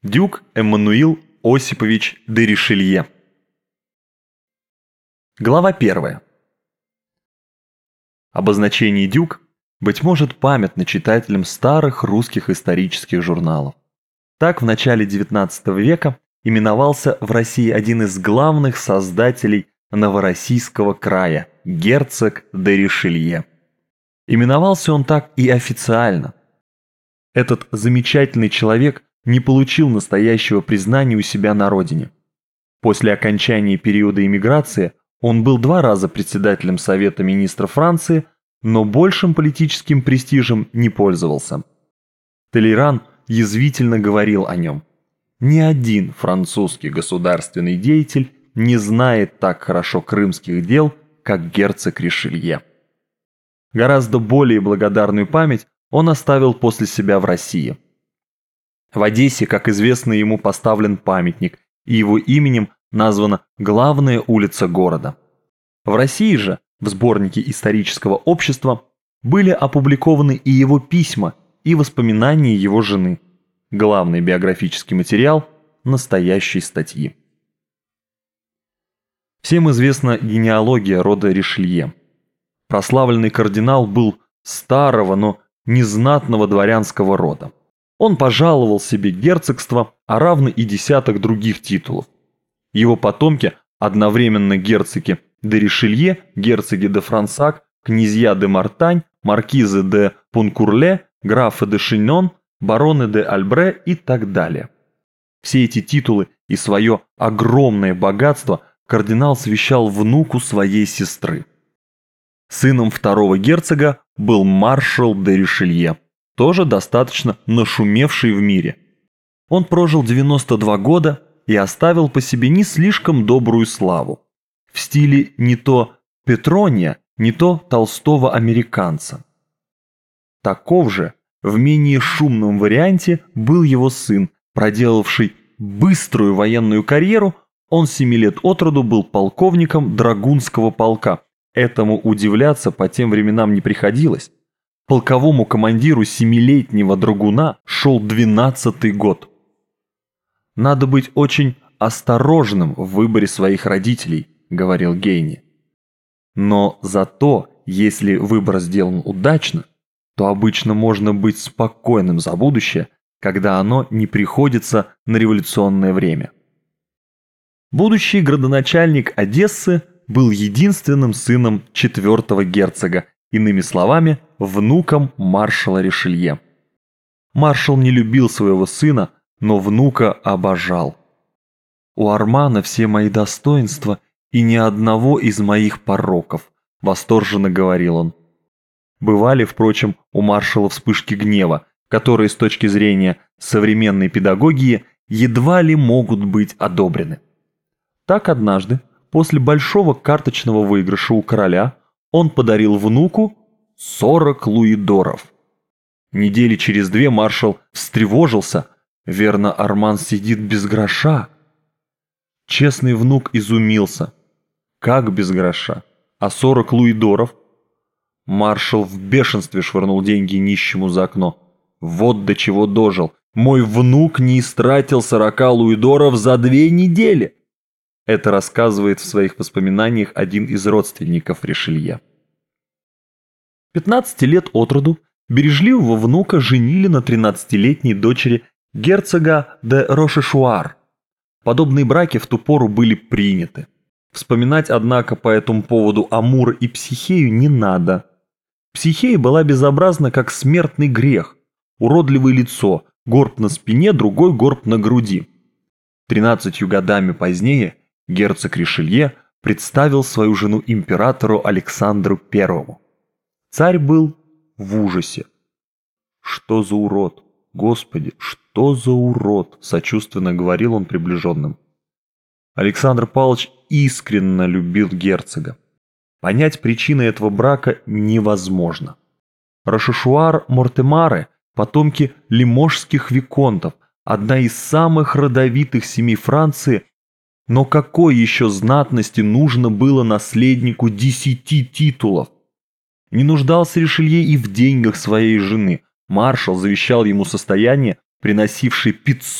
Дюк Эммануил Осипович де Ришелье. Глава 1. Обозначение «дюк» быть может памятно читателям старых русских исторических журналов. Так в начале XIX века именовался в России один из главных создателей Новороссийского края – герцог де Ришелье. Именовался он так и официально. Этот замечательный человек не получил настоящего признания у себя на родине. После окончания периода эмиграции он был 2 раза председателем Совета министров Франции, но большим политическим престижем не пользовался. Толейран язвительно говорил о нем: «Ни один французский государственный деятель не знает так хорошо крымских дел, как герцог Ришелье». Гораздо более благодарную память он оставил после себя в России. В Одессе, как известно, ему поставлен памятник, и его именем названа главная улица города. В России же, в сборнике исторического общества, были опубликованы и его письма, и воспоминания его жены, главный биографический материал настоящей статьи. Всем известна генеалогия рода Ришелье. Прославленный кардинал был старого, но незнатного дворянского рода. Он пожаловал себе герцогство, а равно и десяток других титулов. Его потомки одновременно герцоги де Ришелье, герцоги де Франсак, князья де Мартань, маркизы де Пункурле, графы де Шинон, бароны де Альбре и так далее. Все эти титулы и свое огромное богатство кардинал завещал внуку своей сестры. Сыном второго герцога был маршал де Ришелье, тоже достаточно нашумевший в мире. Он прожил 92 года и оставил по себе не слишком добрую славу. В стиле не то Петрония, не то толстого американца. Таков же, в менее шумном варианте, был его сын, проделавший быструю военную карьеру. Он 7 лет от роду был полковником Драгунского полка. Этому удивляться по тем временам не приходилось. Полковому командиру 7-летнего драгуна шел 12-й год. «Надо быть очень осторожным в выборе своих родителей», — говорил Гейне. Но зато, если выбор сделан удачно, то обычно можно быть спокойным за будущее, когда оно не приходится на революционное время. Будущий градоначальник Одессы был единственным сыном 4-го герцога, иными словами, внуком маршала Ришелье. Маршал не любил своего сына, но внука обожал. «У Армана все мои достоинства и ни одного из моих пороков», — восторженно говорил он. Бывали, впрочем, у маршала вспышки гнева, которые с точки зрения современной педагогии едва ли могут быть одобрены. Так однажды, после большого карточного выигрыша у короля, он подарил внуку 40 луидоров. Недели через 2 маршал встревожился: верно, Арман сидит без гроша. Честный внук изумился. Как без гроша? А 40 луидоров? Маршал в бешенстве швырнул деньги нищему за окно. Вот до чего дожил. Мой внук не истратил 40 луидоров за 2 недели. Это рассказывает в своих воспоминаниях один из родственников Ришелье. 15 лет от роду бережливого внука женили на 13-летней дочери герцога де Рошешуар. Подобные браки в ту пору были приняты. Вспоминать, однако, по этому поводу Амура и Психею не надо. Психея была безобразна, как смертный грех. Уродливое лицо, горб на спине, другой горб на груди. 13 годами позднее герцог Ришелье представил свою жену императору Александру I. Царь был в ужасе. «Что за урод? Господи, что за урод!» – сочувственно говорил он приближенным. Александр Павлович искренне любил герцога. Понять причины этого брака невозможно. Рошешуар-Мортемары – потомки лиможских виконтов, одна из самых родовитых семей Франции. Но какой еще знатности нужно было наследнику 10 титулов? Не нуждался Ришелье и в деньгах своей жены. Маршал завещал ему состояние, приносившее 500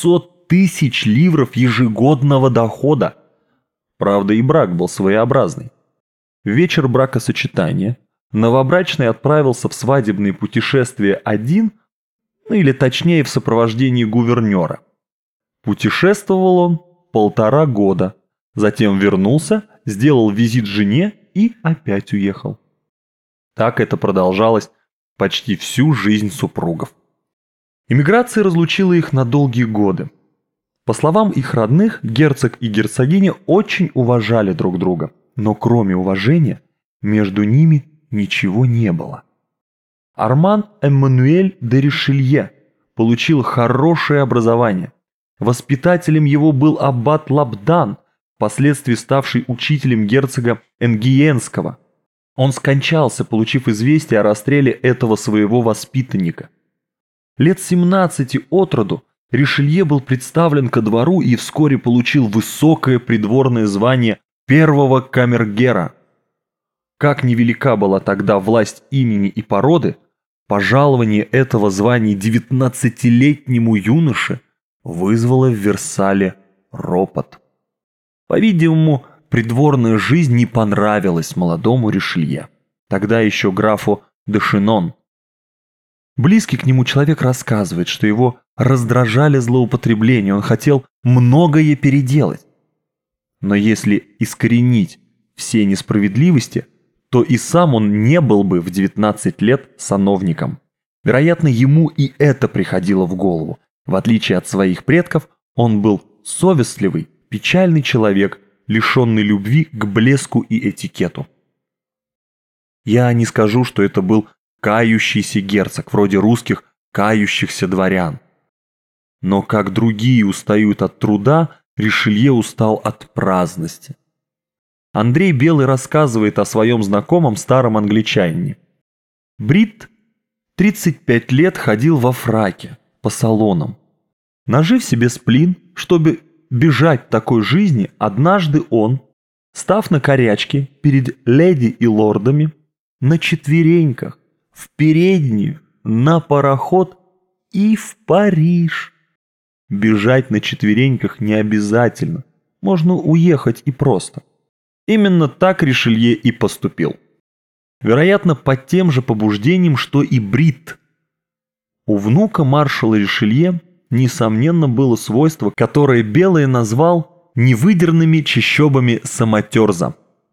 тысяч ливров ежегодного дохода. Правда, и брак был своеобразный. В вечер бракосочетания новобрачный отправился в свадебные путешествия один, или точнее в сопровождении гувернера. Путешествовал он 1,5 года, затем вернулся, сделал визит жене и опять уехал. Так это продолжалось почти всю жизнь супругов. Эмиграция разлучила их на долгие годы. По словам их родных, герцог и герцогиня очень уважали друг друга, но кроме уважения между ними ничего не было. Арман Эммануэль де Ришелье получил хорошее образование. Воспитателем его был аббат Лабдан, впоследствии ставший учителем герцога Энгиенского. Он скончался, получив известие о расстреле этого своего воспитанника. Лет 17 от роду Ришелье был представлен ко двору и вскоре получил высокое придворное звание первого камергера. Как невелика была тогда власть имени и породы, пожалование этого звания 19-летнему юноше вызвало в Версале ропот. По-видимому, придворная жизнь не понравилась молодому Ришелье, тогда еще графу де Шинон. Близкий к нему человек рассказывает, что его раздражали злоупотребления, он хотел многое переделать. Но если искоренить все несправедливости, то и сам он не был бы в 19 лет сановником. Вероятно, ему и это приходило в голову. В отличие от своих предков, он был совестливый, печальный человек, лишенный любви к блеску и этикету. Я не скажу, что это был кающийся герцог, вроде русских кающихся дворян. Но как другие устают от труда, Ришелье устал от праздности. Андрей Белый рассказывает о своем знакомом старом англичанине. Брит 35 лет ходил во фраке по салонам. Нажив себе сплин, чтобы бежать такой жизни, однажды он, став на корячки перед леди и лордами, на четвереньках, в переднюю, на пароход и в Париж. Бежать на четвереньках не обязательно, можно уехать и просто. Именно так Ришелье и поступил. Вероятно, под тем же побуждением, что и Брит. У внука маршала Ришелье, несомненно, было свойство, которое Белый назвал невыдерными чащобами самотерза.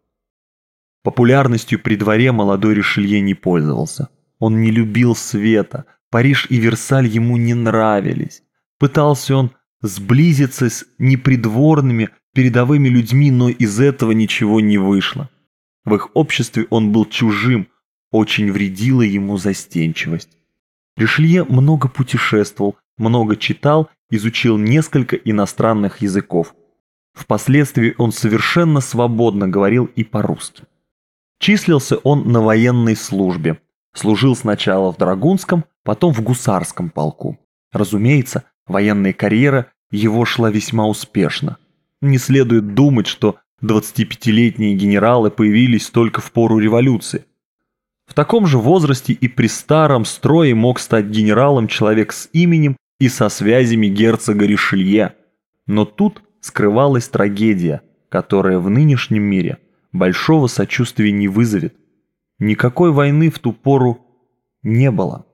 Популярностью при дворе молодой Ришелье не пользовался. Он не любил света, Париж и Версаль ему не нравились. Пытался он сблизиться с непридворными передовыми людьми, но из этого ничего не вышло. В их обществе он был чужим, очень вредила ему застенчивость. Ришелье много путешествовал, много читал, изучил несколько иностранных языков. Впоследствии он совершенно свободно говорил и по-русски. Числился он на военной службе. Служил сначала в Драгунском, потом в Гусарском полку. Разумеется, военная карьера его шла весьма успешно. Не следует думать, что 25-летние генералы появились только в пору революции. В таком же возрасте и при старом строе мог стать генералом человек с именем и со связями герцога Ришелье. Но тут скрывалась трагедия, которая в нынешнем мире большого сочувствия не вызовет. Никакой войны в ту пору не было.